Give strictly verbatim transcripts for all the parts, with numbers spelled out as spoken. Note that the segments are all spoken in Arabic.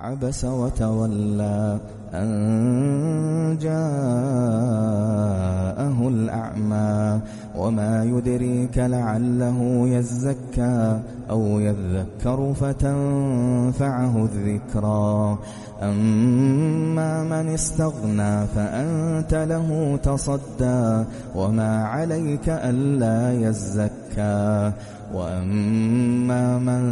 عبس وتولى أن جاءه الأعمى وما يدريك لعله يزكى أو يذكر فتنفعه الذكرى أما من استغنى فأنت له تصدى وما عليك ألا يزكى وأما من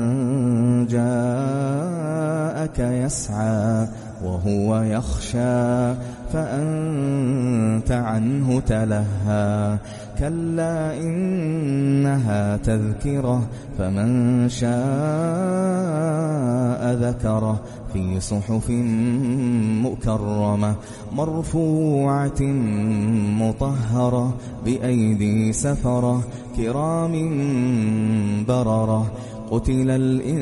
جاءك يسعى وهو يخشى فأنت عنه تلهى كلا إنها تذكرة فمن شاء ذكره في صحف مكرمة مرفوعة مطهرة بأيدي سفرة كرام بررة قتل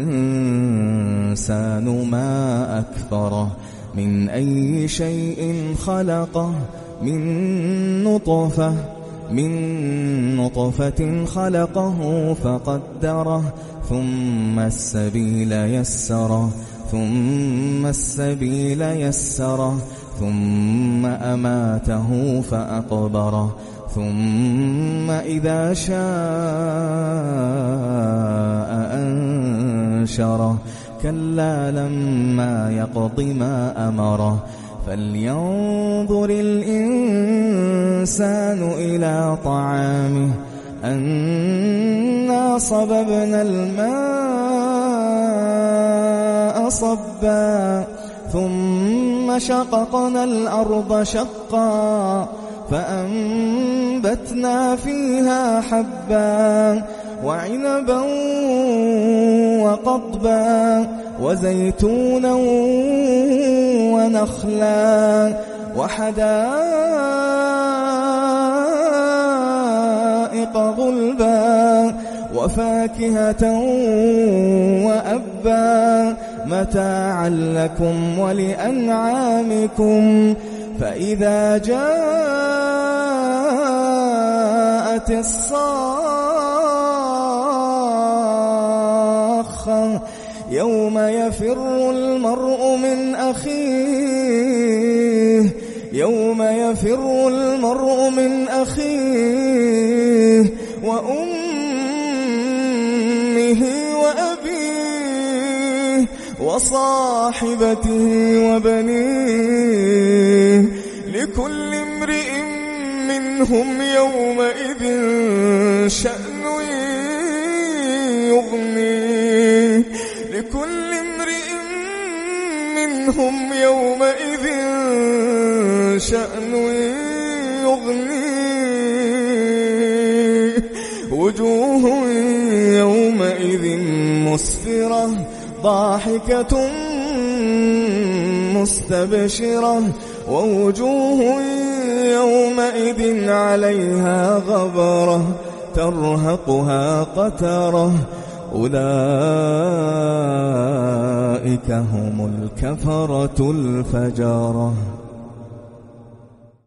الإنسان ما أكفره من أي شيء خلقه من نطفة من نطفة خلقه فقدره ثم السبيل يسره ثم السبيل يسره ثم أماته فأقبره ثم إذا شاء أنشره كلا لما يقض ما أمره فلينظر الإنسان إلى طعامه أنا صببنا الماء صبا ثم شققنا الأرض شقا فأنبتنا فيها حبا وعنبا وقضبا وزيتونا ونخلا وحدائق غلبا وفاكهة وأبا متاعا لكم ولأنعامكم فإذا جاءت الصاخة يوم يفر المرء من أخيه يوم يفر المرء من أخيه وأمه وأبيه وصاحبته وبنيه لكل امرئ منهم يومئذ شأن يغنيه لكل امرئ منهم يومئذ شأن يغنيه وجوه يومئذ مسفرة ضاحكة مستبشرة ووجوه يومئذ عليها غبرة ترهقها قترة أولئك هم الكفرة الفجرة.